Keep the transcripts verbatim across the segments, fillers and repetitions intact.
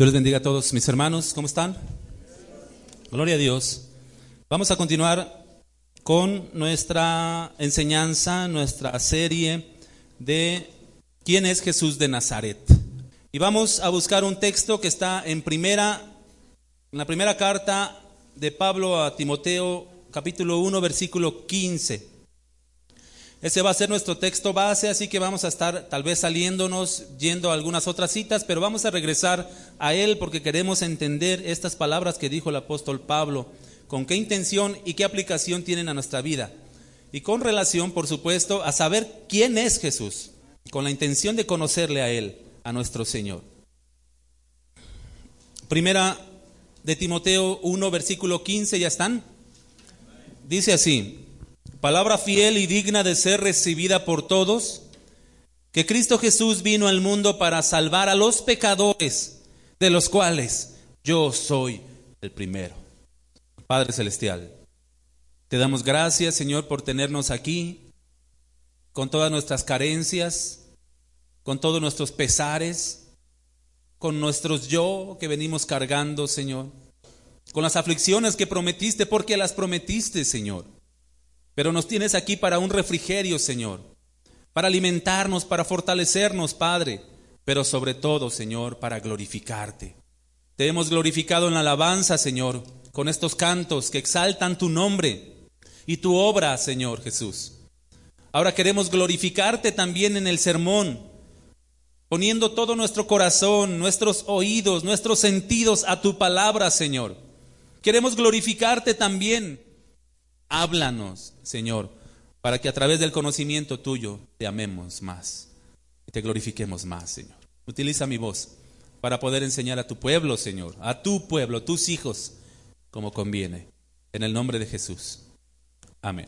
Dios les bendiga a todos mis hermanos, ¿cómo están? Gloria a Dios. Vamos a continuar con nuestra enseñanza, nuestra serie de ¿quién es Jesús de Nazaret? Y vamos a buscar un texto que está en primera, en la primera carta de Pablo a Timoteo, capítulo uno, versículo quince. Ese va a ser nuestro texto base, así que vamos a estar tal vez saliéndonos, yendo a algunas otras citas, pero vamos a regresar a él porque queremos entender estas palabras que dijo el apóstol Pablo, con qué intención y qué aplicación tienen a nuestra vida. Y con relación, por supuesto, a saber quién es Jesús, con la intención de conocerle a él, a nuestro Señor. Primera de Timoteo uno, versículo quince, ¿ya están? Dice así: palabra fiel y digna de ser recibida por todos, que Cristo Jesús vino al mundo para salvar a los pecadores, de los cuales yo soy el primero. Padre Celestial, te damos gracias, Señor, por tenernos aquí, con todas nuestras carencias, con todos nuestros pesares, con nuestros yo que venimos cargando, Señor, con las aflicciones que prometiste, porque las prometiste, Señor. Pero nos tienes aquí para un refrigerio, Señor, para alimentarnos, para fortalecernos, Padre, pero sobre todo, Señor, para glorificarte. Te hemos glorificado en la alabanza, Señor, con estos cantos que exaltan tu nombre y tu obra, Señor Jesús. Ahora queremos glorificarte también en el sermón, poniendo todo nuestro corazón, nuestros oídos, nuestros sentidos a tu palabra, Señor. Queremos glorificarte también. Háblanos, Señor, para que a través del conocimiento tuyo te amemos más y te glorifiquemos más, Señor. Utiliza mi voz para poder enseñar a tu pueblo, Señor, a tu pueblo, tus hijos, como conviene. En el nombre de Jesús. Amén.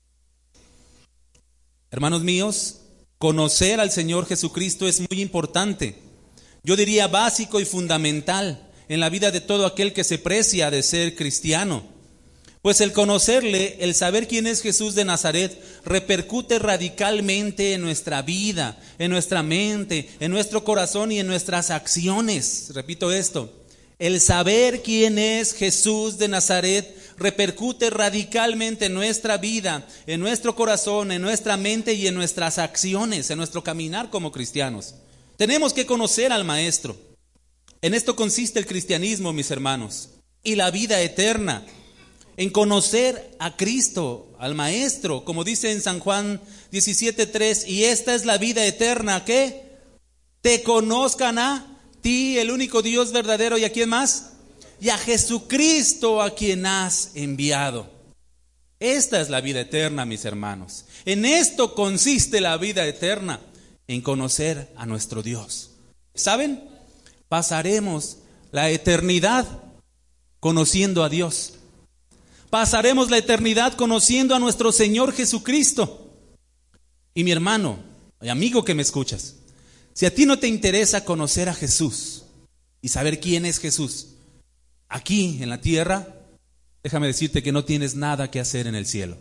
Hermanos míos, conocer al Señor Jesucristo es muy importante. Yo diría básico y fundamental en la vida de todo aquel que se precia de ser cristiano. Pues el conocerle, el saber quién es Jesús de Nazaret, repercute radicalmente en nuestra vida, en nuestra mente, en nuestro corazón y en nuestras acciones. Repito esto, el saber quién es Jesús de Nazaret repercute radicalmente en nuestra vida, en nuestro corazón, en nuestra mente y en nuestras acciones, en nuestro caminar como cristianos. Tenemos que conocer al Maestro. En esto consiste el cristianismo, mis hermanos, y la vida eterna. En conocer a Cristo, al Maestro, como dice en San Juan diecisiete tres, y esta es la vida eterna, ¿qué? Te conozcan a ti, el único Dios verdadero, ¿y a quién más? Y a Jesucristo, a quien has enviado. Esta es la vida eterna, mis hermanos. En esto consiste la vida eterna, en conocer a nuestro Dios. ¿Saben? Pasaremos la eternidad conociendo a Dios. Pasaremos la eternidad conociendo a nuestro Señor Jesucristo. Y mi hermano y amigo que me escuchas, si a ti no te interesa conocer a Jesús y saber quién es Jesús aquí en la tierra, déjame decirte que no tienes nada que hacer en el cielo.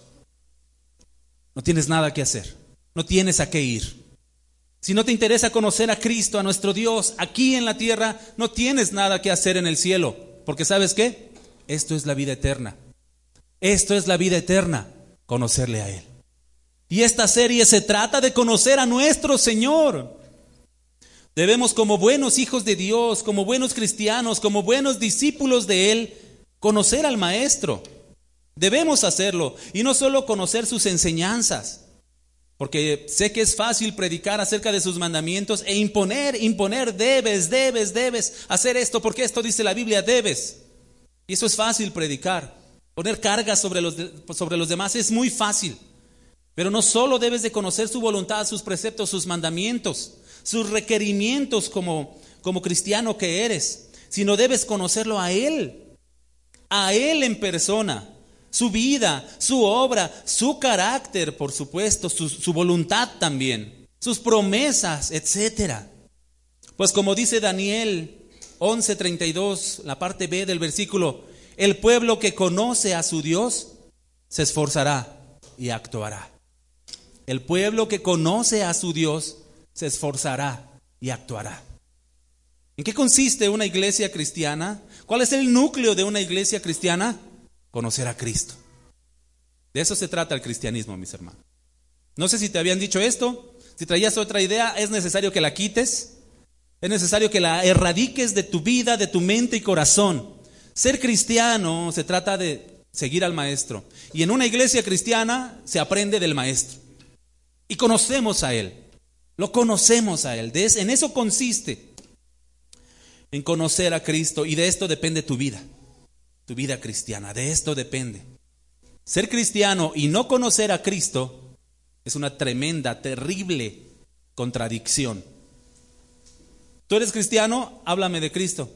No tienes nada que hacer, no tienes a qué ir. Si no te interesa conocer a Cristo, a nuestro Dios, aquí en la tierra, no tienes nada que hacer en el cielo. Porque ¿sabes qué? Esto es la vida eterna. Esto es la vida eterna, conocerle a Él. Y esta serie se trata de conocer a nuestro Señor. Debemos, como buenos hijos de Dios, como buenos cristianos, como buenos discípulos de Él, conocer al Maestro. Debemos hacerlo, y no solo conocer sus enseñanzas, porque sé que es fácil predicar acerca de sus mandamientos e imponer, imponer, debes, debes, debes hacer esto, porque esto dice la Biblia, debes. Y eso es fácil predicar. Poner cargas sobre los, sobre los demás es muy fácil. Pero no solo debes de conocer su voluntad, sus preceptos, sus mandamientos, sus requerimientos como, como cristiano que eres, sino debes conocerlo a Él, a Él en persona, su vida, su obra, su carácter, por supuesto, su, su voluntad también, sus promesas, etcétera. Pues como dice Daniel once treinta y dos, la parte B del versículo, el pueblo que conoce a su Dios se esforzará y actuará. El pueblo que conoce a su Dios se esforzará y actuará. ¿En qué consiste una iglesia cristiana? ¿Cuál es el núcleo de una iglesia cristiana? Conocer a Cristo. De eso se trata el cristianismo, mis hermanos. No sé si te habían dicho esto. Si traías otra idea, es necesario que la quites. Es necesario que la erradiques de tu vida, de tu mente y corazón. Ser cristiano se trata de seguir al maestro. Y en una iglesia cristiana se aprende del maestro. Y conocemos a él. Lo conocemos a él. De es, en eso consiste. En conocer a Cristo. Y de esto depende tu vida. Tu vida cristiana. De esto depende. Ser cristiano y no conocer a Cristo es una tremenda, terrible contradicción. ¿Tú eres cristiano? Háblame de Cristo.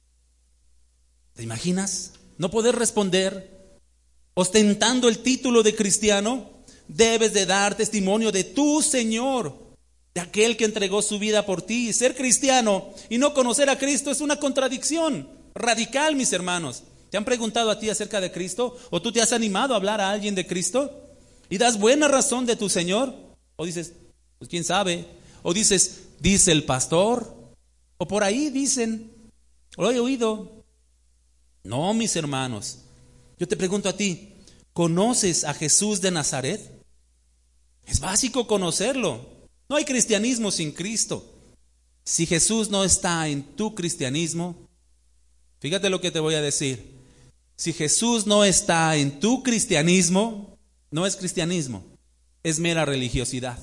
¿Te imaginas? No poder responder ostentando el título de cristiano. Debes de dar testimonio de tu Señor, de aquel que entregó su vida por ti. Ser cristiano y no conocer a Cristo es una contradicción radical, mis hermanos. ¿Te han preguntado a ti acerca de Cristo? ¿O tú te has animado a hablar a alguien de Cristo? ¿Y das buena razón de tu Señor? O dices, pues quién sabe. O dices, dice el pastor. O por ahí dicen, lo he oído. No, mis hermanos. Yo te pregunto a ti, ¿conoces a Jesús de Nazaret? Es básico conocerlo. No hay cristianismo sin Cristo. Si Jesús no está en tu cristianismo, fíjate lo que te voy a decir. Si Jesús no está en tu cristianismo, no es cristianismo, es mera religiosidad.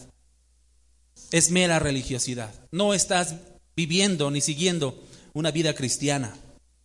Es mera religiosidad. No estás viviendo ni siguiendo una vida cristiana.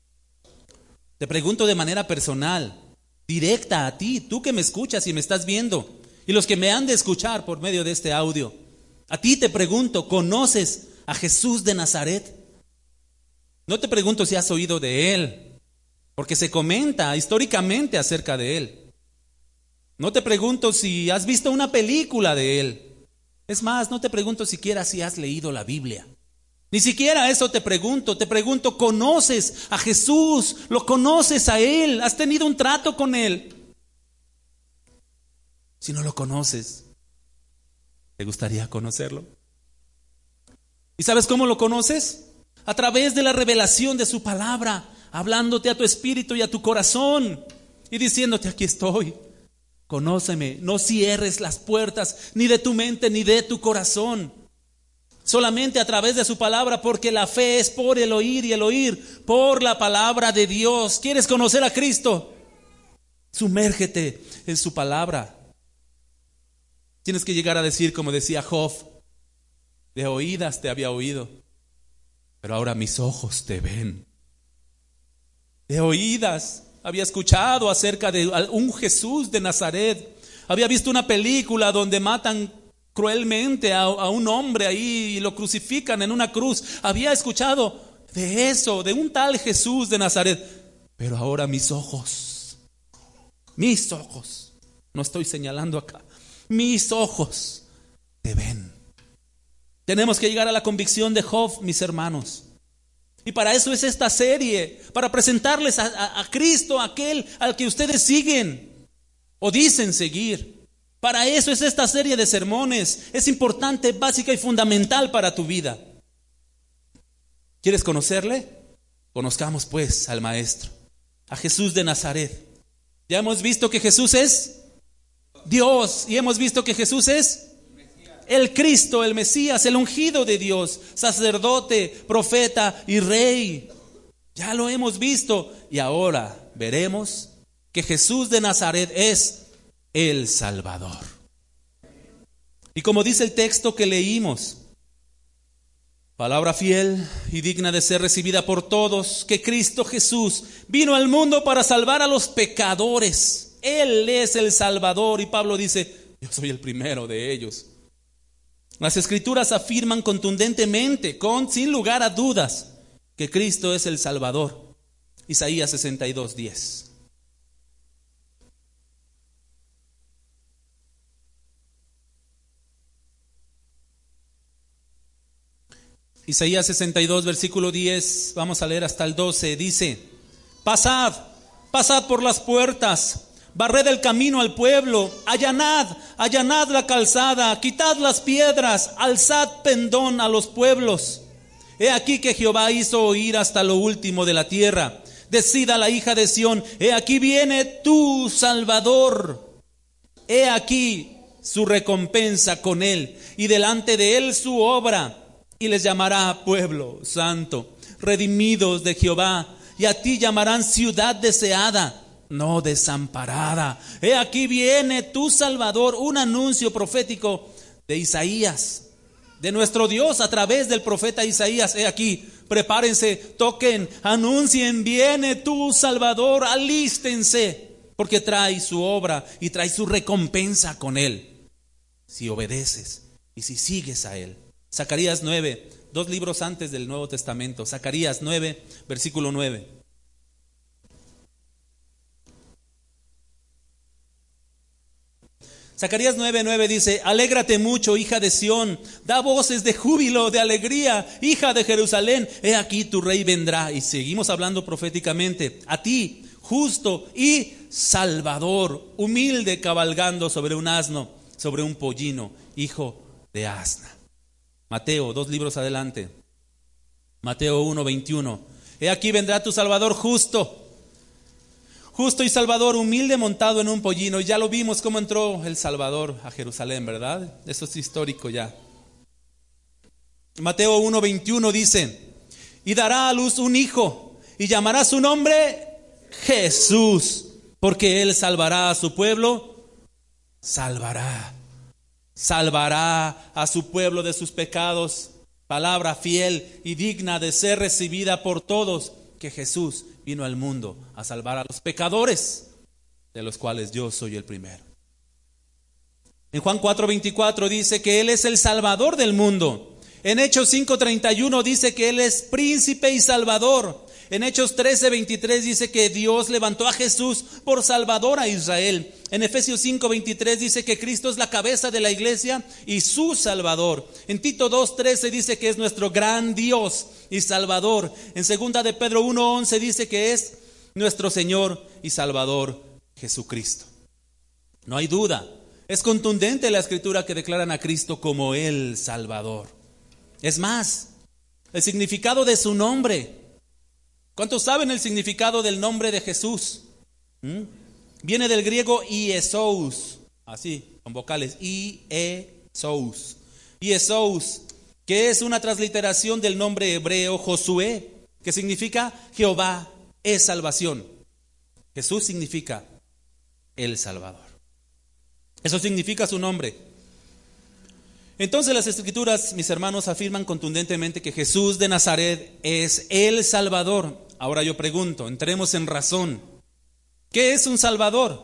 Te pregunto de manera personal, directa a ti, tú que me escuchas y me estás viendo, y los que me han de escuchar por medio de este audio. A ti te pregunto, ¿conoces a Jesús de Nazaret? No te pregunto si has oído de él, porque se comenta históricamente acerca de él. No te pregunto si has visto una película de él. Es más, no te pregunto siquiera si has leído la Biblia. Ni siquiera eso te pregunto. Te pregunto, ¿conoces a Jesús? ¿Lo conoces a él? ¿Has tenido un trato con él? Si no lo conoces, ¿te gustaría conocerlo? ¿Y sabes cómo lo conoces? A través de la revelación de su palabra, hablándote a tu espíritu y a tu corazón y diciéndote, aquí estoy. Conóceme, no cierres las puertas ni de tu mente ni de tu corazón. Solamente a través de su palabra, porque la fe es por el oír y el oír por la palabra de Dios. ¿Quieres conocer a Cristo? Sumérgete en su palabra. Tienes que llegar a decir, como decía Job, de oídas te había oído, pero ahora mis ojos te ven. De oídas había escuchado acerca de un Jesús de Nazaret. Había visto una película donde matan cruelmente a, a un hombre ahí y lo crucifican en una cruz. Había escuchado de eso, de un tal Jesús de Nazaret. Pero ahora mis ojos, mis ojos, no estoy señalando acá, mis ojos te ven. Tenemos que llegar a la convicción de Job, mis hermanos. Y para eso es esta serie, para presentarles a, a, a Cristo, aquel al que ustedes siguen o dicen seguir. Para eso es esta serie de sermones. Es importante, básica y fundamental para tu vida. ¿Quieres conocerle? Conozcamos pues al Maestro, a Jesús de Nazaret. Ya hemos visto que Jesús es Dios y hemos visto que Jesús es el Cristo, el Mesías, el ungido de Dios, sacerdote, profeta y rey. Ya lo hemos visto y ahora veremos que Jesús de Nazaret es el Salvador. Y como dice el texto que leímos, palabra fiel y digna de ser recibida por todos, que Cristo Jesús vino al mundo para salvar a los pecadores. Él es el Salvador y Pablo dice, yo soy el primero de ellos. Las Escrituras afirman contundentemente, con, sin lugar a dudas, que Cristo es el Salvador. Isaías sesenta y dos, diez. Isaías sesenta y dos, versículo diez, vamos a leer hasta el doce, dice, pasad, pasad por las puertas, barred el camino al pueblo, allanad, allanad la calzada, quitad las piedras, alzad pendón a los pueblos. He aquí que Jehová hizo oír hasta lo último de la tierra. Decida la hija de Sión, he aquí viene tu Salvador. He aquí su recompensa con él, y delante de él su obra, y les llamará pueblo santo, redimidos de Jehová, y a ti llamarán ciudad deseada, no desamparada. He aquí viene tu Salvador, un anuncio profético de Isaías, de nuestro Dios a través del profeta Isaías. He aquí, prepárense, toquen, anuncien, viene tu Salvador, alístense, porque trae su obra y trae su recompensa con él, si obedeces y si sigues a él. Zacarías nueve, dos libros antes del Nuevo Testamento. Zacarías nueve, versículo nueve. Zacarías nueve, nueve dice: alégrate mucho, hija de Sión, da voces de júbilo, de alegría, hija de Jerusalén, he aquí tu rey vendrá. Y seguimos hablando proféticamente: a ti, justo y salvador, humilde, cabalgando sobre un asno, sobre un pollino, hijo de asna. Mateo, dos libros adelante. Mateo uno, veintiuno. He aquí vendrá tu Salvador justo, justo y Salvador, humilde, montado en un pollino. Y ya lo vimos cómo entró el Salvador a Jerusalén, ¿verdad? Eso es histórico ya. Mateo uno, veintiuno dice: y dará a luz un hijo, y llamará su nombre Jesús, porque él salvará a su pueblo, salvará. Salvará a su pueblo de sus pecados. Palabra fiel y digna de ser recibida por todos, que Jesús vino al mundo a salvar a los pecadores, de los cuales yo soy el primero. En Juan cuatro, veinticuatro dice que Él es el Salvador del mundo. En Hechos cinco, treinta y uno dice que Él es príncipe y Salvador. En Hechos trece, veintitrés dice que Dios levantó a Jesús por Salvador a Israel. En Efesios cinco, veintitrés dice que Cristo es la cabeza de la iglesia y su Salvador. En Tito dos, trece dice que es nuestro gran Dios y Salvador. En segunda de Pedro uno, once dice que es nuestro Señor y Salvador Jesucristo. No hay duda, es contundente la escritura que declaran a Cristo como el Salvador. Es más, el significado de su nombre. ¿Cuántos saben el significado del nombre de Jesús? ¿Mm? Viene del griego Iesous, así, con vocales, Iesous. Iesous, que es una transliteración del nombre hebreo Josué, que significa Jehová es salvación. Jesús significa el Salvador. Eso significa su nombre. Entonces las Escrituras, mis hermanos, afirman contundentemente que Jesús de Nazaret es el Salvador. Ahora yo pregunto, entremos en razón. ¿Qué es un Salvador?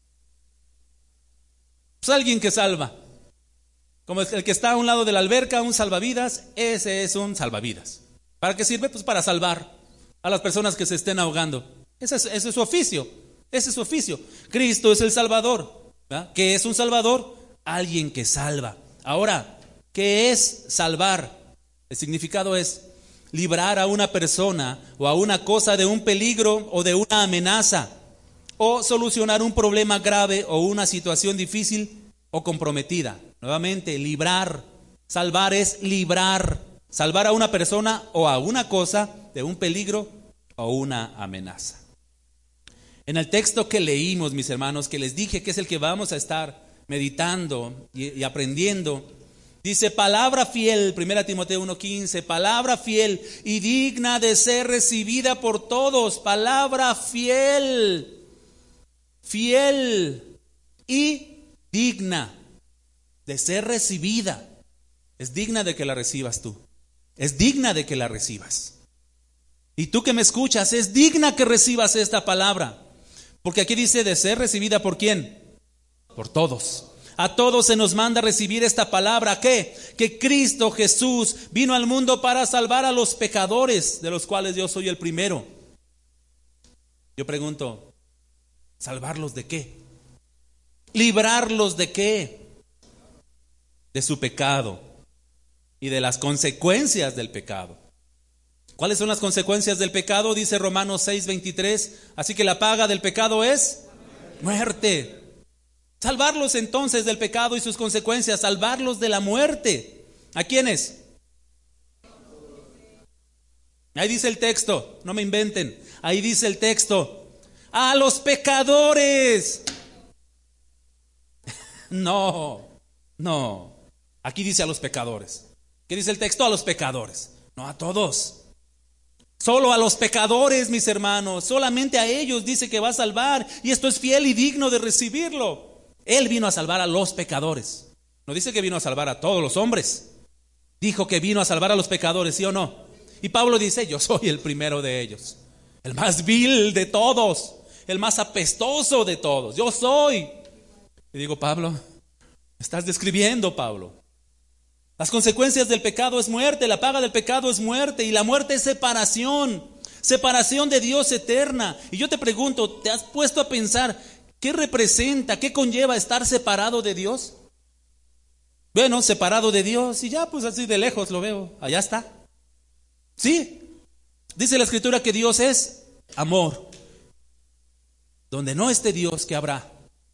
Pues alguien que salva. Como el que está a un lado de la alberca, un salvavidas, ese es un salvavidas. ¿Para qué sirve? Pues para salvar a las personas que se estén ahogando. Ese es, ese es su oficio, ese es su oficio. Cristo es el Salvador, ¿verdad? ¿Qué es un Salvador? Alguien que salva. Ahora, ¿qué es salvar? El significado es librar a una persona o a una cosa de un peligro o de una amenaza, o solucionar un problema grave o una situación difícil o comprometida. Nuevamente, librar. Salvar es librar. Salvar a una persona o a una cosa de un peligro o una amenaza. En el texto que leímos, mis hermanos, que les dije que es el que vamos a estar meditando y, y aprendiendo, dice palabra fiel, primera Timoteo uno quince, palabra fiel y digna de ser recibida por todos, palabra fiel, fiel y digna de ser recibida. Es digna de que la recibas tú, es digna de que la recibas. Y tú que me escuchas, es digna que recibas esta palabra, porque aquí dice de ser recibida ¿por quién? Por todos. A todos se nos manda recibir esta palabra. ¿Qué? Que Cristo Jesús vino al mundo para salvar a los pecadores, de los cuales yo soy el primero. Yo pregunto, ¿salvarlos de qué? ¿Librarlos de qué? De su pecado y de las consecuencias del pecado. ¿Cuáles son las consecuencias del pecado? Dice Romanos seis veintitrés. Así que la paga del pecado es muerte. Salvarlos entonces del pecado y sus consecuencias, salvarlos de la muerte. ¿A quiénes? Ahí dice el texto, no me inventen. Ahí dice el texto. A los pecadores. No, no. Aquí dice a los pecadores. ¿Qué dice el texto? A los pecadores. No a todos. Solo a los pecadores, mis hermanos. Solamente a ellos dice que va a salvar. Y esto es fiel y digno de recibirlo. Él vino a salvar a los pecadores. No dice que vino a salvar a todos los hombres. Dijo que vino a salvar a los pecadores, ¿sí o no? Y Pablo dice, yo soy el primero de ellos. El más vil de todos. El más apestoso de todos. Yo soy. Y digo, Pablo, estás describiendo, Pablo. Las consecuencias del pecado es muerte, la paga del pecado es muerte, y la muerte es separación, separación de Dios eterna. Y yo te pregunto, ¿te has puesto a pensar qué representa, qué conlleva estar separado de Dios? Bueno, separado de Dios, y ya pues así de lejos lo veo, allá está. Sí, dice la Escritura que Dios es amor. Donde no esté Dios, ¿qué habrá?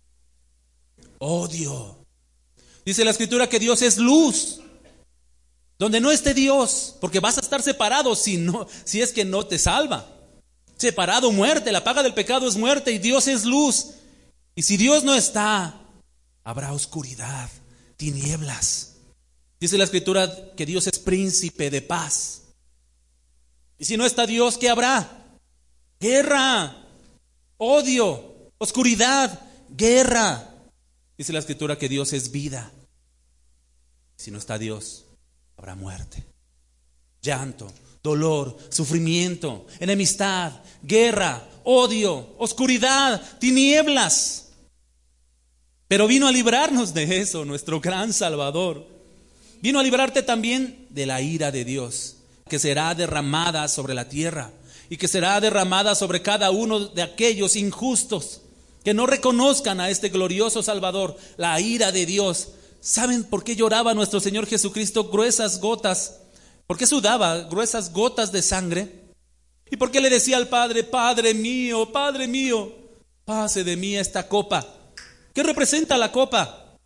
Odio. Dice la Escritura que Dios es luz. Donde no esté Dios, porque vas a estar separado si no, si es que no te salva. Separado, muerte, la paga del pecado es muerte y Dios es luz. Y si Dios no está, habrá oscuridad, tinieblas. Dice la Escritura que Dios es príncipe de paz. Y si no está Dios, ¿qué habrá? Guerra, odio, oscuridad, guerra. Dice la Escritura que Dios es vida. Si no está Dios, habrá muerte, llanto, dolor, sufrimiento, enemistad, guerra, odio, oscuridad, tinieblas. Pero vino a librarnos de eso, nuestro gran Salvador. Vino a librarte también de la ira de Dios, que será derramada sobre la tierra y que será derramada sobre cada uno de aquellos injustos que no reconozcan a este glorioso Salvador. La ira de Dios. ¿Saben por qué lloraba nuestro Señor Jesucristo gruesas gotas? ¿Por qué sudaba gruesas gotas de sangre? ¿Y por qué le decía al Padre, Padre mío, Padre mío, pase de mí esta copa? ¿Qué representa la copa?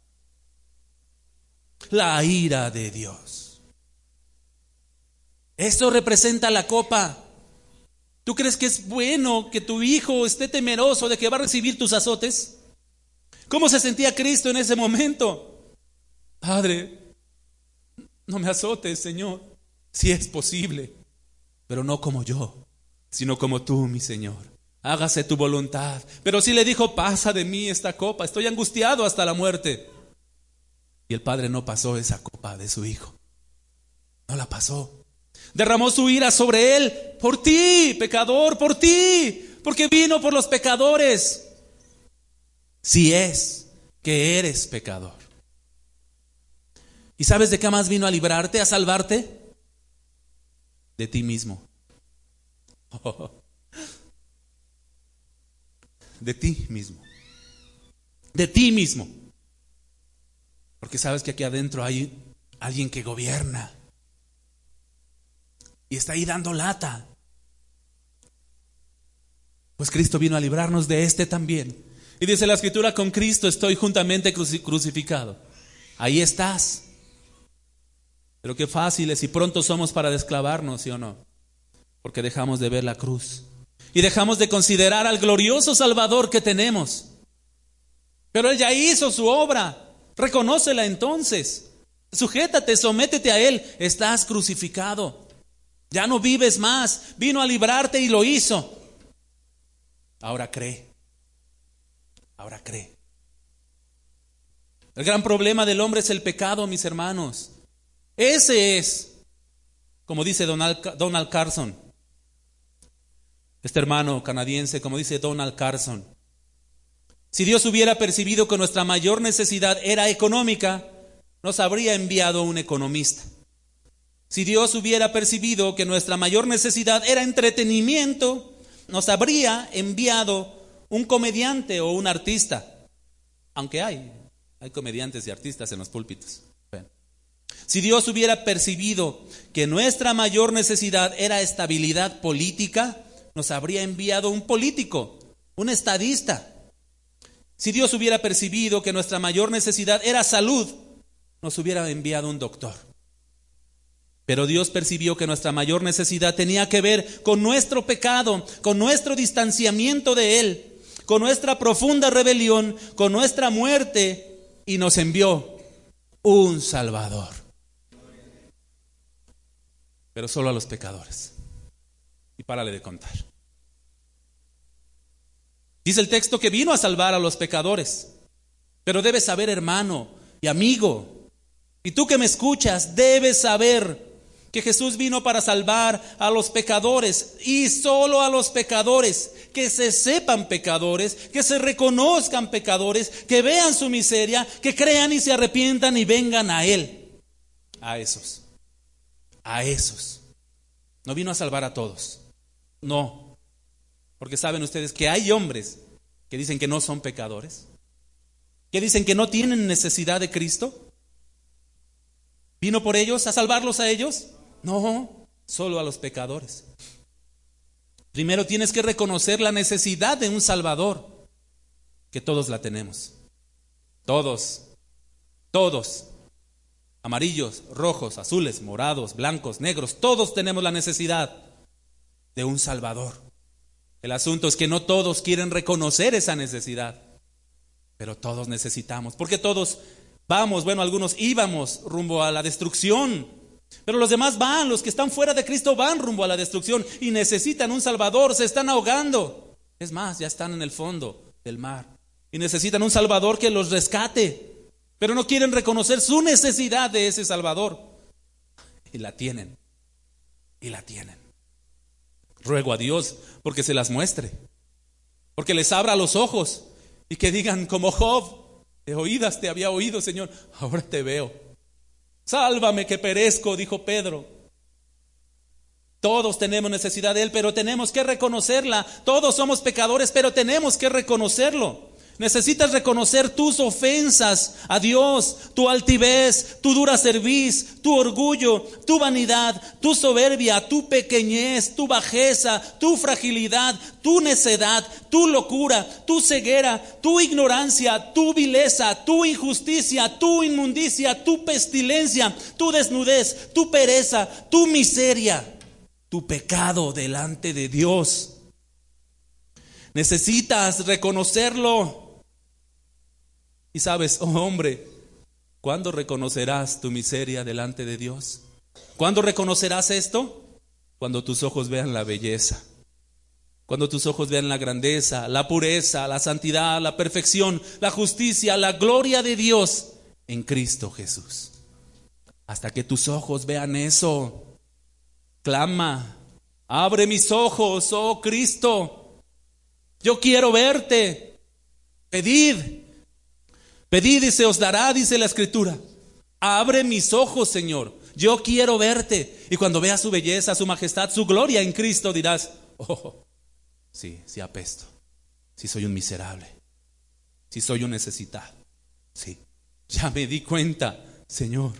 La ira de Dios. Eso representa la copa. ¿Tú crees que es bueno que tu hijo esté temeroso de que va a recibir tus azotes? ¿Cómo se sentía Cristo en ese momento? Padre, no me azotes, Señor, si es posible, pero no como yo, sino como tú, mi Señor. Hágase tu voluntad. Pero sí le dijo, pasa de mí esta copa, estoy angustiado hasta la muerte. Y el Padre no pasó esa copa de su Hijo. No la pasó. Derramó su ira sobre él, por ti, pecador, por ti, porque vino por los pecadores. Si es que eres pecador. ¿Y sabes de qué más vino a librarte, a salvarte? De ti mismo. Oh, de ti mismo. De ti mismo. Porque sabes que aquí adentro hay alguien que gobierna. Y está ahí dando lata. Pues Cristo vino a librarnos de este también. Y dice la Escritura, con Cristo estoy juntamente crucificado. Ahí estás. Pero qué fáciles y pronto somos para desclavarnos, ¿sí o no? Porque dejamos de ver la cruz. Y dejamos de considerar al glorioso Salvador que tenemos. Pero Él ya hizo su obra. Reconócela entonces. Sujétate, sométete a Él. Estás crucificado. Ya no vives más. Vino a librarte y lo hizo. Ahora cree. Ahora cree. El gran problema del hombre es el pecado, mis hermanos. Ese es, como dice Donald, Donald Carson, este hermano canadiense, como dice Donald Carson. Si Dios hubiera percibido que nuestra mayor necesidad era económica, nos habría enviado un economista. Si Dios hubiera percibido que nuestra mayor necesidad era entretenimiento, nos habría enviado un comediante o un artista. Aunque hay, hay comediantes y artistas en los púlpitos. Bueno. Si Dios hubiera percibido que nuestra mayor necesidad era estabilidad política, nos habría enviado un político, un estadista. Si Dios hubiera percibido que nuestra mayor necesidad era salud, nos hubiera enviado un doctor. Pero Dios percibió que nuestra mayor necesidad tenía que ver con nuestro pecado, con nuestro distanciamiento de Él, con nuestra profunda rebelión, con nuestra muerte, y nos envió un Salvador. Pero solo a los pecadores. Y párale de contar. Dice el texto que vino a salvar a los pecadores. Pero debes saber, hermano y amigo, y tú que me escuchas, debes saber que Jesús vino para salvar a los pecadores, y solo a los pecadores, que se sepan pecadores, que se reconozcan pecadores, que vean su miseria, que crean y se arrepientan y vengan a Él. A esos, a esos. No vino a salvar a todos, no, porque saben ustedes que hay hombres que dicen que no son pecadores, que dicen que no tienen necesidad de Cristo. ¿Vino por ellos, a salvarlos a ellos? No, solo a los pecadores. Primero tienes que reconocer la necesidad de un Salvador, que todos la tenemos. Todos, todos. Amarillos, rojos, azules, morados, blancos, negros, todos tenemos la necesidad de un Salvador. El asunto es que no todos quieren reconocer esa necesidad, pero todos necesitamos, porque todos vamos, bueno, algunos íbamos rumbo a la destrucción, pero los demás van, los que están fuera de Cristo van rumbo a la destrucción y necesitan un Salvador, se están ahogando. Es más, ya están en el fondo del mar y necesitan un Salvador que los rescate, pero no quieren reconocer su necesidad de ese Salvador. Y la tienen, y la tienen. Ruego a Dios porque se las muestre, porque les abra los ojos y que digan como Job: de oídas te había oído, Señor, ahora te veo. Sálvame que perezco, dijo Pedro. Todos tenemos necesidad de Él, pero tenemos que reconocerla. Todos somos pecadores, pero tenemos que reconocerlo. Necesitas reconocer tus ofensas a Dios, tu altivez, tu dura cerviz, tu orgullo, tu vanidad, tu soberbia, tu pequeñez, tu bajeza, tu fragilidad, tu necedad, tu locura, tu ceguera, tu ignorancia, tu vileza, tu injusticia, tu inmundicia, tu pestilencia, tu desnudez, tu pereza, tu miseria, tu pecado delante de Dios. Necesitas reconocerlo. Y sabes, oh hombre, ¿cuándo reconocerás tu miseria delante de Dios? ¿Cuándo reconocerás esto? Cuando tus ojos vean la belleza, cuando tus ojos vean la grandeza, la pureza, la santidad, la perfección, la justicia, la gloria de Dios en Cristo Jesús. Hasta que tus ojos vean eso, clama: abre mis ojos, oh Cristo, yo quiero verte. Pedid, pedid y se os dará, dice la Escritura. Abre mis ojos, Señor, yo quiero verte. Y cuando veas su belleza, su majestad, su gloria en Cristo, dirás: oh, sí, sí apesto, sí soy un miserable, sí soy un necesitado, sí, ya me di cuenta, Señor.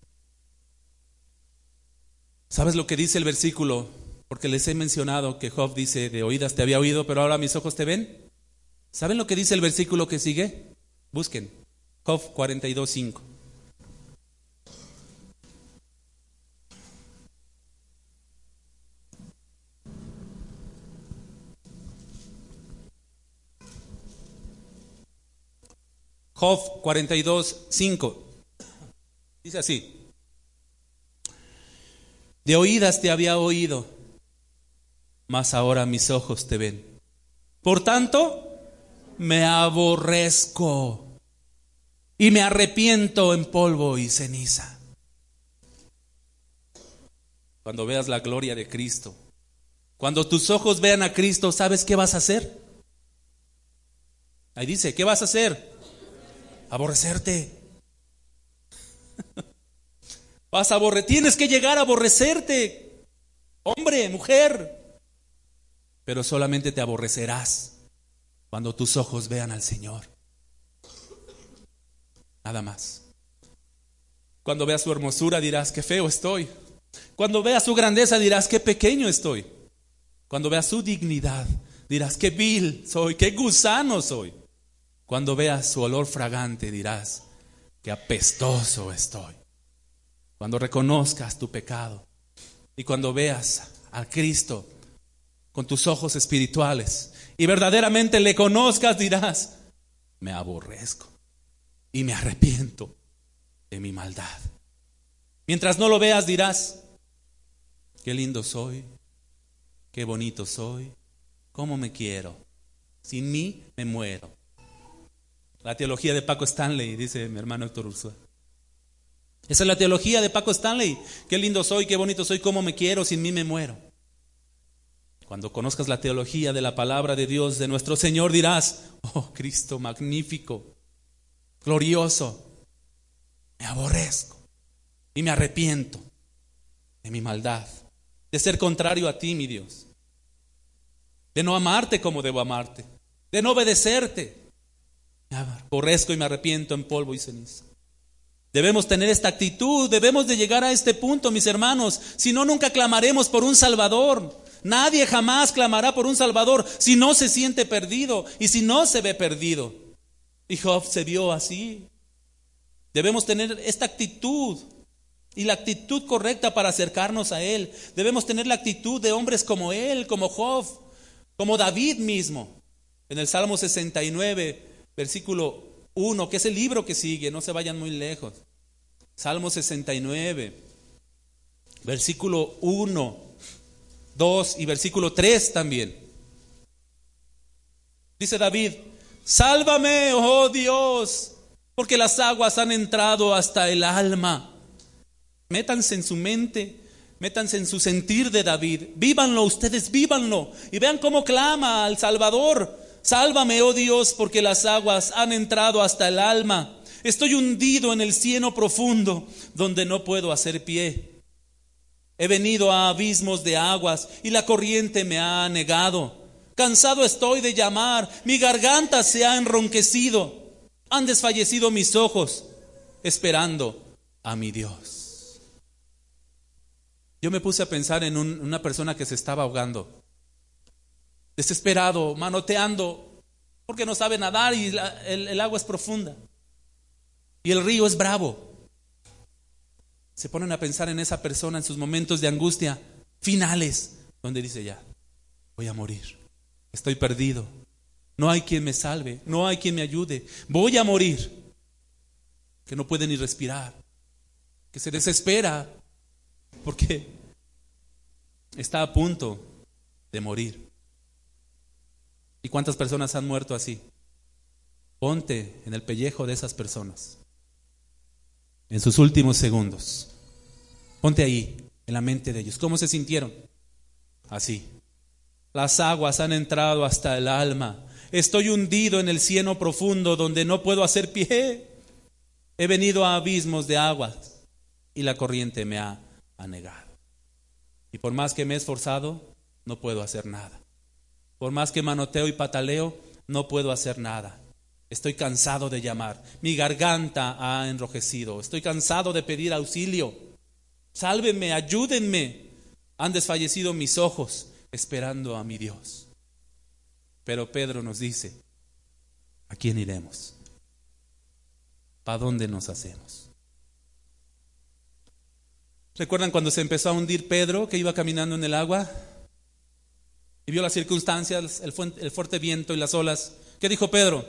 ¿Sabes lo que dice el versículo? Porque les he mencionado que Job dice: de oídas te había oído, pero ahora mis ojos te ven. ¿Saben lo que dice el versículo que sigue? Busquen, Job cuarenta y dos, cinco. Job cuarenta y dos, cinco. Dice así: de oídas te había oído, mas ahora mis ojos te ven. Por tanto, me aborrezco y me arrepiento en polvo y ceniza. Cuando veas la gloria de Cristo, cuando tus ojos vean a Cristo, ¿sabes qué vas a hacer? Ahí dice, ¿qué vas a hacer? Aborrecerte. Vas a aborrecer, tienes que llegar a aborrecerte, hombre, mujer. Pero solamente te aborrecerás cuando tus ojos vean al Señor. Nada más. Cuando veas su hermosura dirás: qué feo estoy. Cuando veas su grandeza dirás: qué pequeño estoy. Cuando veas su dignidad dirás: qué vil soy, qué gusano soy. Cuando veas su olor fragante dirás: qué apestoso estoy. Cuando reconozcas tu pecado y cuando veas a Cristo con tus ojos espirituales y verdaderamente le conozcas, dirás: me aborrezco y me arrepiento de mi maldad. Mientras no lo veas, dirás: qué lindo soy, qué bonito soy, cómo me quiero, sin mí me muero. La teología de Paco Stanley, dice mi hermano Héctor Ursúa. Esa es la teología de Paco Stanley. Qué lindo soy, qué bonito soy, cómo me quiero, sin mí me muero. Cuando conozcas la teología de la palabra de Dios, de nuestro Señor, dirás: oh Cristo magnífico, glorioso, me aborrezco y me arrepiento de mi maldad, de ser contrario a ti, mi Dios, de no amarte como debo amarte, de no obedecerte. Me aborrezco y me arrepiento en polvo y ceniza. Debemos tener esta actitud, debemos de llegar a este punto, mis hermanos. Si no, nunca clamaremos por un Salvador. Nadie jamás clamará por un Salvador si no se siente perdido y si no se ve perdido. Y Job se vio así. Debemos tener esta actitud y la actitud correcta para acercarnos a Él. Debemos tener la actitud de hombres como Él, como Job, como David mismo. En el Salmo sesenta y nueve, versículo uno, que es el libro que sigue, no se vayan muy lejos. Salmo sesenta y nueve, versículo uno, dos y versículo tres también. Dice David: sálvame, oh Dios, porque las aguas han entrado hasta el alma. Métanse en su mente, métanse en su sentir de David. Vívanlo ustedes, vívanlo. Y vean cómo clama al Salvador: sálvame, oh Dios, porque las aguas han entrado hasta el alma. Estoy hundido en el cieno profundo, donde no puedo hacer pie. He venido a abismos de aguas y la corriente me ha anegado. Cansado estoy de llamar, mi garganta se ha enronquecido. Han desfallecido mis ojos, esperando a mi Dios. Yo me puse a pensar en un, una persona que se estaba ahogando, desesperado, manoteando, porque no sabe nadar y la, el, el agua es profunda y el río es bravo. Se ponen a pensar en esa persona en sus momentos de angustia finales, donde dice: ya, voy a morir, estoy perdido, no hay quien me salve, no hay quien me ayude, voy a morir. Que no puede ni respirar, que se desespera porque está a punto de morir. ¿Y cuántas personas han muerto así? Ponte en el pellejo de esas personas, en sus últimos segundos. Ponte ahí, en la mente de ellos. ¿Cómo se sintieron? Así: las aguas han entrado hasta el alma. Estoy hundido en el cieno profundo, donde no puedo hacer pie. He venido a abismos de aguas y la corriente me ha anegado. Y por más que me he esforzado, no puedo hacer nada. Por más que manoteo y pataleo, no puedo hacer nada. Estoy cansado de llamar. Mi garganta ha enrojecido. Estoy cansado de pedir auxilio. Sálvenme, ayúdenme. Han desfallecido mis ojos, esperando a mi Dios. Pero Pedro nos dice: ¿a quién iremos? ¿Para dónde nos hacemos? ¿Recuerdan cuando se empezó a hundir Pedro, que iba caminando en el agua y vio las circunstancias, el, fu- el fuerte viento y las olas? ¿Qué dijo Pedro?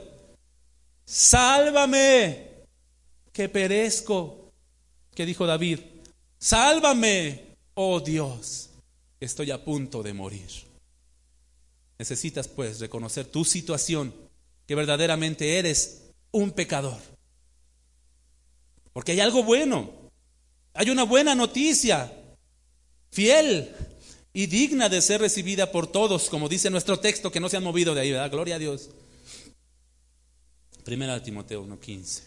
Sálvame, que perezco. ¿Qué dijo David? Sálvame, oh Dios, que estoy a punto de morir. Necesitas pues reconocer tu situación, que verdaderamente eres un pecador. Porque hay algo bueno, hay una buena noticia, fiel y digna de ser recibida por todos, como dice nuestro texto, que no se han movido de ahí, ¿verdad? Gloria a Dios. Primera de Timoteo uno quince.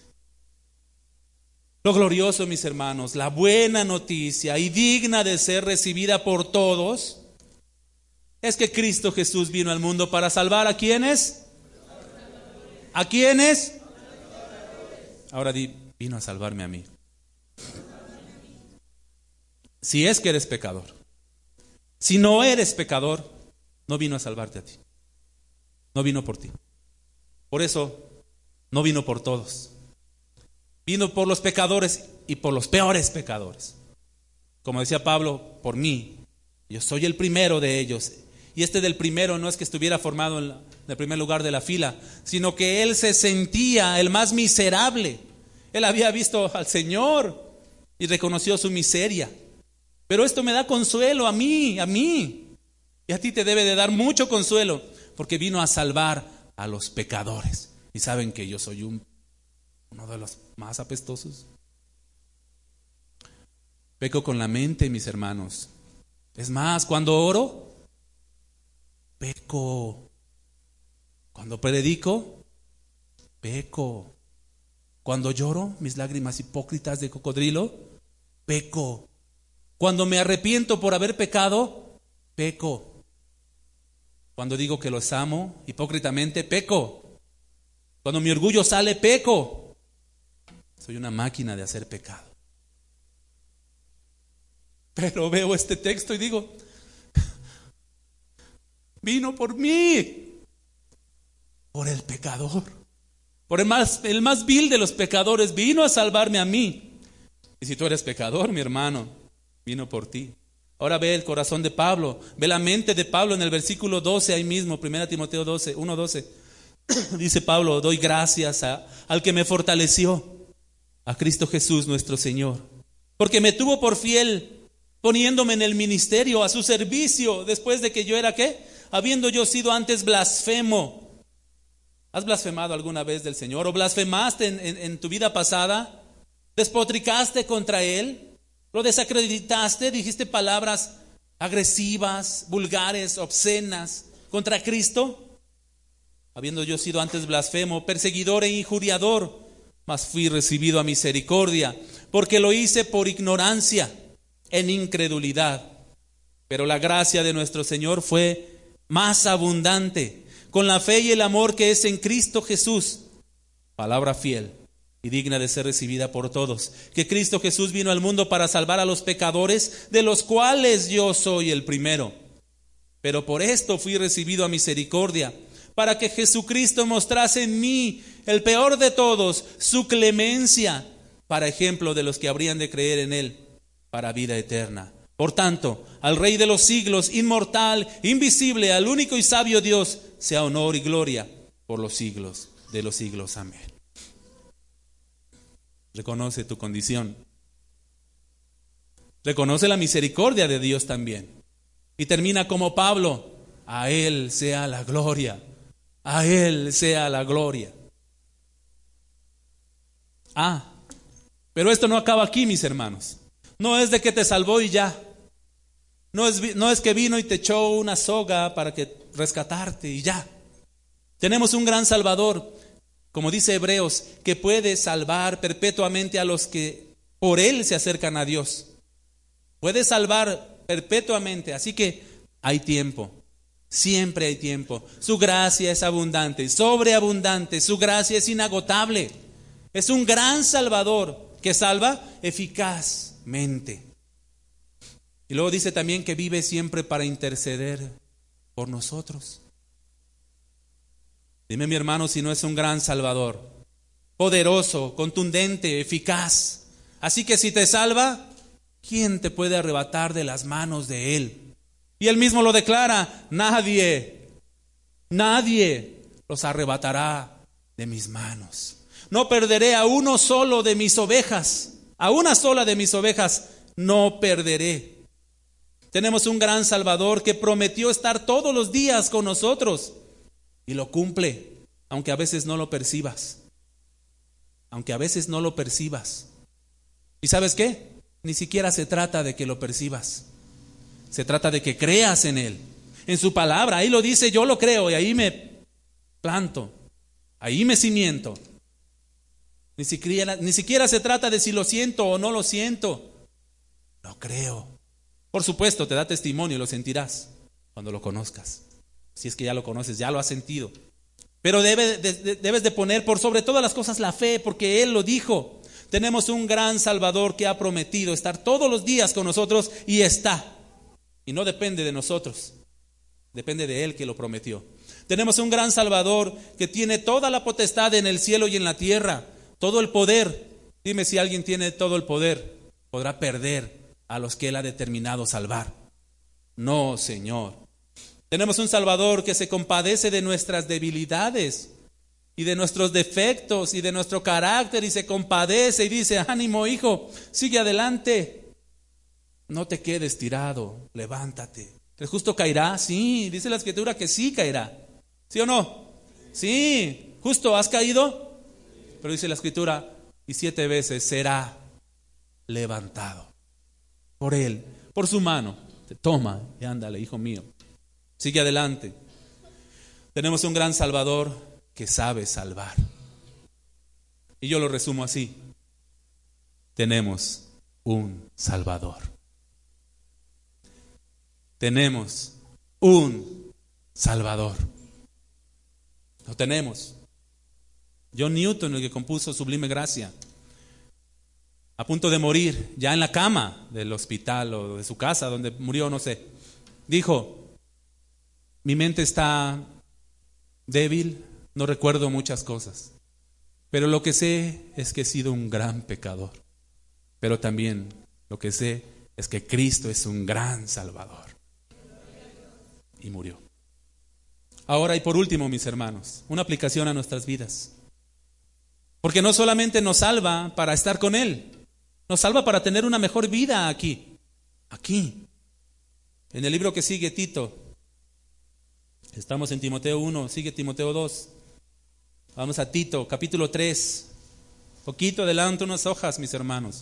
Lo glorioso, mis hermanos, la buena noticia y digna de ser recibida por todos, es que Cristo Jesús vino al mundo para salvar ¿a quiénes? ¿A quiénes? Ahora di, vino a salvarme a mí. Si es que eres pecador. Si no eres pecador, no vino a salvarte a ti. No vino por ti. Por eso, no vino por todos. Vino por los pecadores y por los peores pecadores. Como decía Pablo, por mí, yo soy el primero de ellos. Y este del primero no es que estuviera formado en, la, en el primer lugar de la fila, sino que él se sentía el más miserable. Él había visto al Señor y reconoció su miseria. Pero esto me da consuelo a mí, a mí. Y a ti te debe de dar mucho consuelo, porque vino a salvar a los pecadores. Y saben que yo soy un, uno de los más apestosos. Peco con la mente, mis hermanos. Es más, cuando oro, peco. Cuando predico, peco. Cuando lloro, mis lágrimas hipócritas de cocodrilo, peco. Cuando me arrepiento por haber pecado, peco. Cuando digo que los amo hipócritamente, peco. Cuando mi orgullo sale, peco. Soy una máquina de hacer pecado. Pero veo este texto y digo, vino por mí, por el pecador, por el más, el más vil de los pecadores, vino a salvarme a mí. Y si tú eres pecador, mi hermano, vino por ti. Ahora ve el corazón de Pablo, ve la mente de Pablo en el versículo doce, ahí mismo, primera Timoteo doce, uno doce. Dice Pablo, doy gracias a, al que me fortaleció, a Cristo Jesús nuestro Señor, porque me tuvo por fiel, poniéndome en el ministerio, a su servicio, después de que yo era, ¿qué? Habiendo yo sido antes blasfemo. ¿Has blasfemado alguna vez del Señor? ¿O blasfemaste en, en, en tu vida pasada? ¿Despotricaste contra Él? ¿Lo desacreditaste? ¿Dijiste palabras agresivas, vulgares, obscenas contra Cristo? Habiendo yo sido antes blasfemo, perseguidor e injuriador, mas fui recibido a misericordia, porque lo hice por ignorancia, en incredulidad. Pero la gracia de nuestro Señor fue más abundante, con la fe y el amor que es en Cristo Jesús. Palabra fiel y digna de ser recibida por todos, que Cristo Jesús vino al mundo para salvar a los pecadores, de los cuales yo soy el primero. Pero por esto fui recibido a misericordia, para que Jesucristo mostrase en mí, el peor de todos, su clemencia, para ejemplo de los que habrían de creer en Él, para vida eterna. Por tanto, al Rey de los siglos, inmortal, invisible, al único y sabio Dios, sea honor y gloria por los siglos de los siglos. Amén. Reconoce tu condición. Reconoce la misericordia de Dios también. Y termina como Pablo, a Él sea la gloria, a Él sea la gloria. Ah, pero esto no acaba aquí, mis hermanos. No es de que te salvó y ya. No es, no es que vino y te echó una soga para que rescatarte y ya. Tenemos un gran Salvador, como dice Hebreos, que puede salvar perpetuamente a los que por Él se acercan a Dios. Puede salvar perpetuamente, así que hay tiempo. Siempre hay tiempo. Su gracia es abundante, sobreabundante. Su gracia es inagotable. Es un gran Salvador que salva eficazmente. Y luego dice también que vive siempre para interceder por nosotros. Dime, mi hermano, si no es un gran Salvador, poderoso, contundente, eficaz. Así que si te salva, ¿quién te puede arrebatar de las manos de Él? Y Él mismo lo declara, nadie, nadie los arrebatará de mis manos. No perderé a uno solo de mis ovejas, a una sola de mis ovejas no perderé. Tenemos un gran Salvador que prometió estar todos los días con nosotros y lo cumple, aunque a veces no lo percibas. Aunque a veces no lo percibas. ¿Y sabes qué? Ni siquiera se trata de que lo percibas. Se trata de que creas en Él, en su palabra. Ahí lo dice, yo lo creo y ahí me planto, ahí me cimiento. Ni siquiera, ni siquiera se trata de si lo siento o no lo siento. Lo creo. Por supuesto, te da testimonio y lo sentirás cuando lo conozcas. Si es que ya lo conoces, ya lo has sentido. Pero debe, de, de, debes de poner por sobre todas las cosas la fe, porque Él lo dijo. Tenemos un gran Salvador que ha prometido estar todos los días con nosotros y está. Y no depende de nosotros, depende de Él que lo prometió. Tenemos un gran Salvador que tiene toda la potestad en el cielo y en la tierra, todo el poder. Dime si alguien tiene todo el poder, podrá perder a los que Él ha determinado salvar. No, Señor. Tenemos un Salvador que se compadece de nuestras debilidades y de nuestros defectos y de nuestro carácter, y se compadece y dice: ánimo, hijo, sigue adelante. No te quedes tirado, levántate. ¿El justo caerá? Sí, dice la Escritura que sí caerá. ¿Sí o no? Sí. ¿Justo has caído? Pero dice la Escritura, y siete veces será levantado por Él, por su mano. Te toma y ándale, hijo mío. Sigue adelante. Tenemos un gran Salvador que sabe salvar. Y yo lo resumo así: tenemos un Salvador. Tenemos un Salvador. Lo tenemos. John Newton, el que compuso Sublime Gracia, a punto de morir, ya en la cama del hospital o de su casa donde murió, no sé, dijo: mi mente está débil, no recuerdo muchas cosas, pero lo que sé es que he sido un gran pecador, pero también lo que sé es que Cristo es un gran Salvador. Y murió. Ahora, y por último, mis hermanos, una aplicación a nuestras vidas. Porque no solamente nos salva para estar con Él, nos salva para tener una mejor vida aquí. Aquí. En el libro que sigue, Tito. Estamos en Timoteo uno, sigue Timoteo dos. Vamos a Tito, capítulo tres. Poquito adelante, unas hojas, mis hermanos.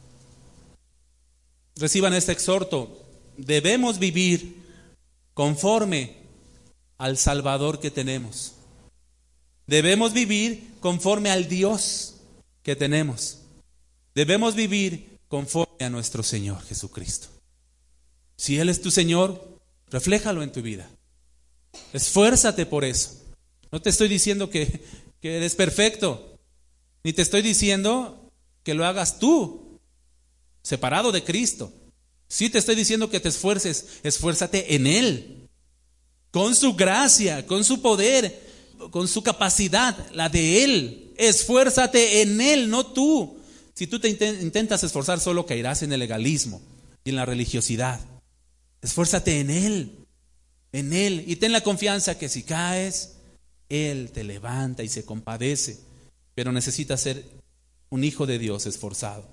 Reciban este exhorto. Debemos vivir conforme al Salvador que tenemos. Debemos vivir conforme al Dios que tenemos. Debemos vivir conforme a nuestro Señor Jesucristo. Si Él es tu Señor, refléjalo en tu vida. Esfuérzate por eso. No te estoy diciendo que, que eres perfecto, ni te estoy diciendo que lo hagas tú, separado de Cristo. Sí te estoy diciendo que te esfuerces, esfuérzate en Él, con su gracia, con su poder, con su capacidad, la de Él. Esfuérzate en Él, no tú. Si tú te intentas esforzar, solo caerás en el legalismo y en la religiosidad. Esfuérzate en Él, en Él, y ten la confianza que si caes, Él te levanta y se compadece, pero necesitas ser un hijo de Dios esforzado.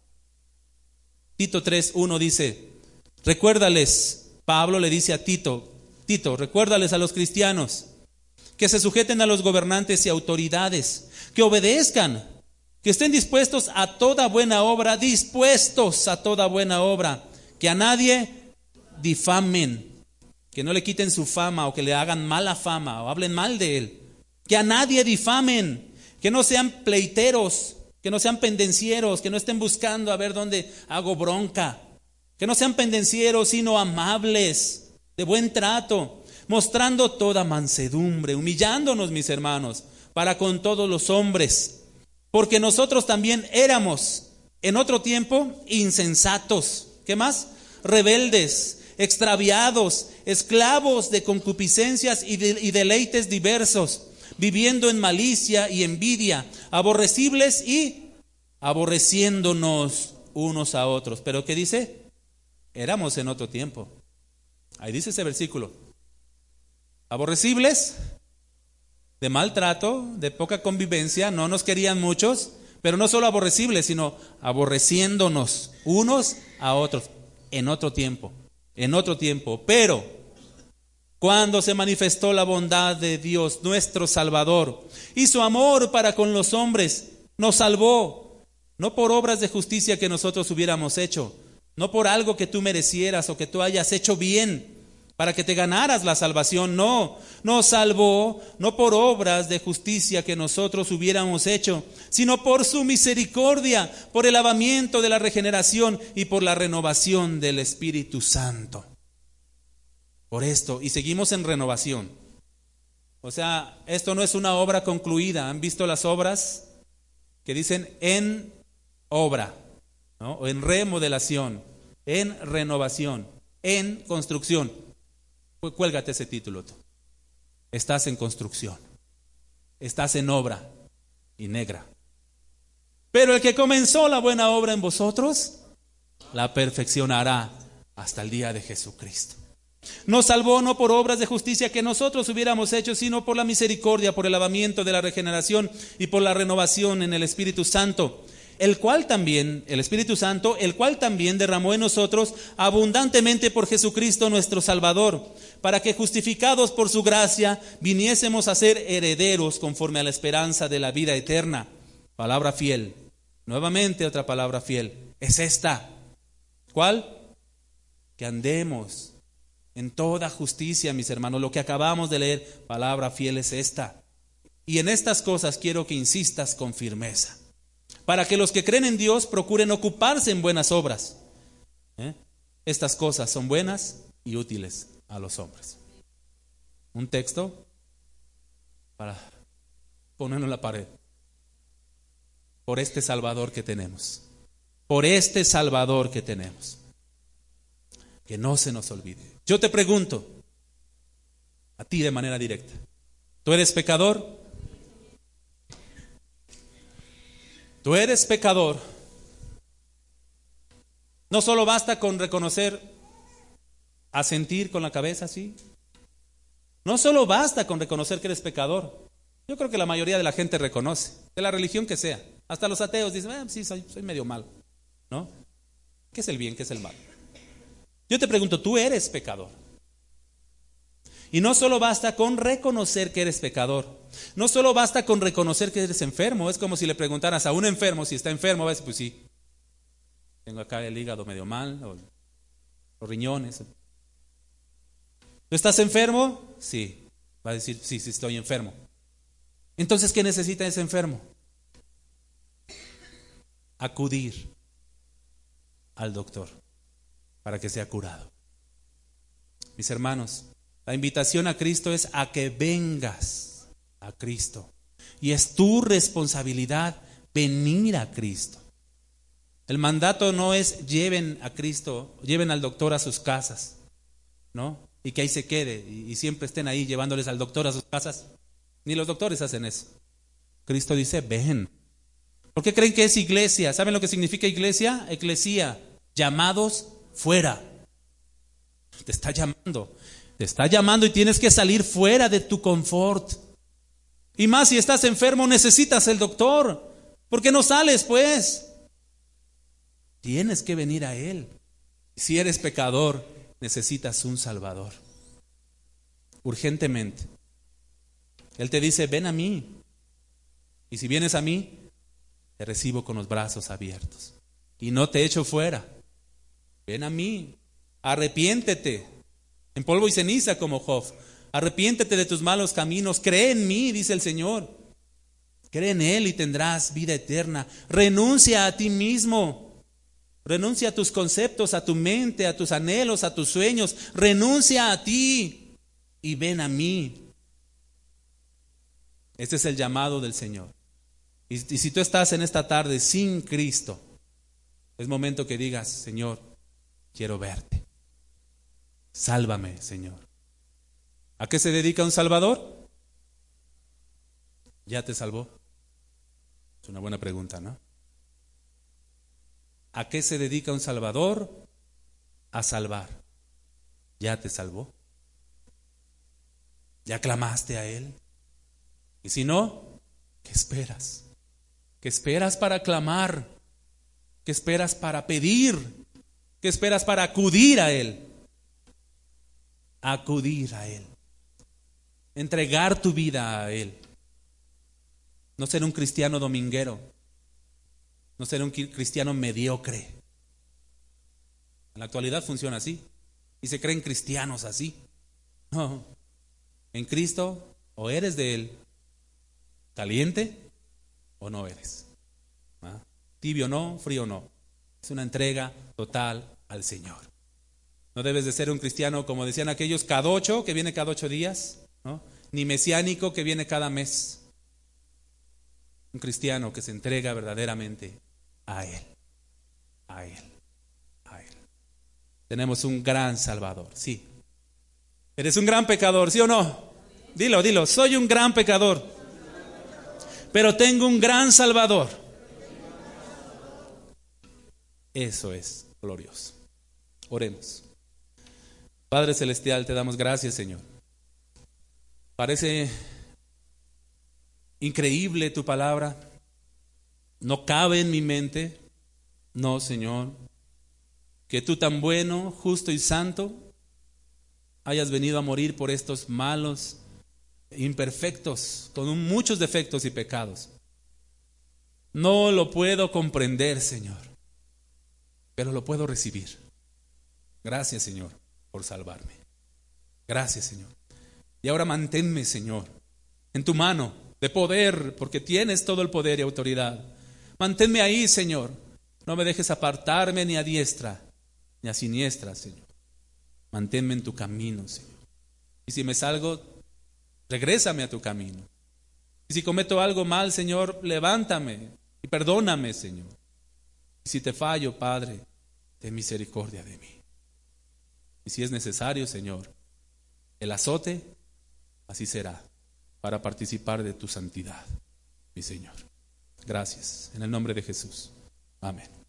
Tito tres uno dice: recuérdales, Pablo le dice a Tito, Tito, recuérdales a los cristianos que se sujeten a los gobernantes y autoridades, que obedezcan, que estén dispuestos a toda buena obra, dispuestos a toda buena obra, que a nadie difamen, que no le quiten su fama o que le hagan mala fama o hablen mal de él, que a nadie difamen, que no sean pleiteros, que no sean pendencieros, que no estén buscando a ver dónde hago bronca, que no sean pendencieros, sino amables, de buen trato, mostrando toda mansedumbre, humillándonos, mis hermanos, para con todos los hombres, porque nosotros también éramos en otro tiempo insensatos, ¿qué más? Rebeldes, extraviados, esclavos de concupiscencias y, de, y deleites diversos, viviendo en malicia y envidia, aborrecibles y aborreciéndonos unos a otros. ¿Pero qué dice? Éramos en otro tiempo. Ahí dice ese versículo. Aborrecibles, de maltrato, de poca convivencia, no nos querían muchos, pero no solo aborrecibles, sino aborreciéndonos unos a otros en otro tiempo, en otro tiempo. Pero cuando se manifestó la bondad de Dios, nuestro Salvador, y su amor para con los hombres, nos salvó, no por obras de justicia que nosotros hubiéramos hecho, no por algo que tú merecieras o que tú hayas hecho bien para que te ganaras la salvación, no, nos salvó no por obras de justicia que nosotros hubiéramos hecho, sino por su misericordia, por el lavamiento de la regeneración y por la renovación del Espíritu Santo. Por esto, y seguimos en renovación. O sea, esto no es una obra concluida. ¿Han visto las obras que dicen en obra, ¿no? O en remodelación, en renovación, en construcción? Pues cuélgate ese título tú. Estás en construcción, estás en obra y negra. Pero el que comenzó la buena obra en vosotros la perfeccionará hasta el día de Jesucristo. Nos salvó no por obras de justicia que nosotros hubiéramos hecho, sino por la misericordia, por el lavamiento de la regeneración y por la renovación en el Espíritu Santo, el cual también, el Espíritu Santo, el cual también derramó en nosotros abundantemente por Jesucristo nuestro Salvador, para que justificados por su gracia viniésemos a ser herederos conforme a la esperanza de la vida eterna. Palabra fiel. Nuevamente otra palabra fiel. Es esta. ¿Cuál? Que andemos en toda justicia, mis hermanos. Lo que acabamos de leer, palabra fiel es esta. Y en estas cosas quiero que insistas con firmeza, para que los que creen en Dios procuren ocuparse en buenas obras. ¿Eh? Estas cosas son buenas y útiles a los hombres. Un texto para ponerlo en la pared. Por este Salvador que tenemos. Por este Salvador que tenemos. Que no se nos olvide. Yo te pregunto, a ti de manera directa, ¿tú eres pecador? ¿Tú eres pecador? No solo basta con reconocer, asentir con la cabeza, ¿sí? No solo basta con reconocer que eres pecador. Yo creo que la mayoría de la gente reconoce, de la religión que sea. Hasta los ateos dicen, eh, sí, soy, soy medio malo, ¿no? ¿Qué es el bien, qué es el mal? Yo te pregunto, ¿tú eres pecador? Y no solo basta con reconocer que eres pecador. No solo basta con reconocer que eres enfermo. Es como si le preguntaras a un enfermo si está enfermo. Va a decir, pues sí, tengo acá el hígado medio mal, o los riñones. ¿Tú estás enfermo? Sí. Va a decir, sí, sí estoy enfermo. Entonces, ¿qué necesita ese enfermo? Acudir al doctor para que sea curado. Mis hermanos, la invitación a Cristo es a que vengas a Cristo. Y es tu responsabilidad venir a Cristo. El mandato no es lleven a Cristo, lleven al doctor a sus casas, ¿no? Y que ahí se quede y, y siempre estén ahí llevándoles al doctor a sus casas. Ni los doctores hacen eso. Cristo dice, ven. ¿Por qué creen que es iglesia? ¿Saben lo que significa iglesia? Eclesía, llamados fuera. Te está llamando, te está llamando y tienes que salir fuera de tu confort. Y más si estás enfermo, necesitas el doctor. ¿Por qué no sales, pues? Tienes que venir a Él. Si eres pecador, necesitas un Salvador. Urgentemente. Él te dice, ven a mí. Y si vienes a mí, te recibo con los brazos abiertos. Y no te echo fuera. Ven a mí. Arrepiéntete. En polvo y ceniza como Job. Arrepiéntete de tus malos caminos. Cree en mí, dice el Señor. Cree en Él y tendrás vida eterna. Renuncia a ti mismo. Renuncia a tus conceptos, a tu mente, a tus anhelos, a tus sueños. Renuncia a ti y ven a mí. Este es el llamado del Señor. Y, y si tú estás en esta tarde sin Cristo, es momento que digas, Señor, quiero verte. Sálvame, Señor. ¿A qué se dedica un salvador? ¿Ya te salvó? Es una buena pregunta, ¿no? ¿A qué se dedica un salvador? A salvar. ¿Ya te salvó? ¿Ya clamaste a Él? Y si no, ¿qué esperas? ¿Qué esperas para clamar? ¿Qué esperas para pedir? ¿Qué esperas para acudir a Él? Acudir a Él. Entregar tu vida a Él. No ser un cristiano dominguero. No ser un cristiano mediocre. En la actualidad funciona así. Y se creen cristianos así. No. En Cristo, o eres de Él, caliente o no eres. ¿Ah? Tibio no, frío no. Es una entrega total al Señor. No debes de ser un cristiano, como decían aquellos, cada ocho, que viene cada ocho días, ¿no? Ni mesiánico, que viene cada mes. Un cristiano que se entrega verdaderamente a Él. A Él. A Él. Tenemos un gran Salvador, sí. ¿Eres un gran pecador, sí o no? Dilo, dilo, soy un gran pecador, pero tengo un gran Salvador. Eso es glorioso. Oremos. Padre Celestial, te damos gracias, Señor. Parece increíble tu palabra. No cabe en mi mente. No, Señor. Que tú tan bueno, justo y santo hayas venido a morir por estos malos, imperfectos, con muchos defectos y pecados. No lo puedo comprender, Señor, pero lo puedo recibir. Gracias, Señor, por salvarme. Gracias, Señor. Y ahora manténme, Señor, en tu mano de poder, porque tienes todo el poder y autoridad. Manténme ahí, Señor. No me dejes apartarme ni a diestra ni a siniestra, Señor. Manténme en tu camino, Señor. Y si me salgo, regrésame a tu camino. Y si cometo algo mal, Señor, levántame y perdóname, Señor. Y si te fallo, Padre, ten misericordia de mí. Y si es necesario, Señor, el azote, así será, para participar de tu santidad, mi Señor. Gracias. En el nombre de Jesús. Amén.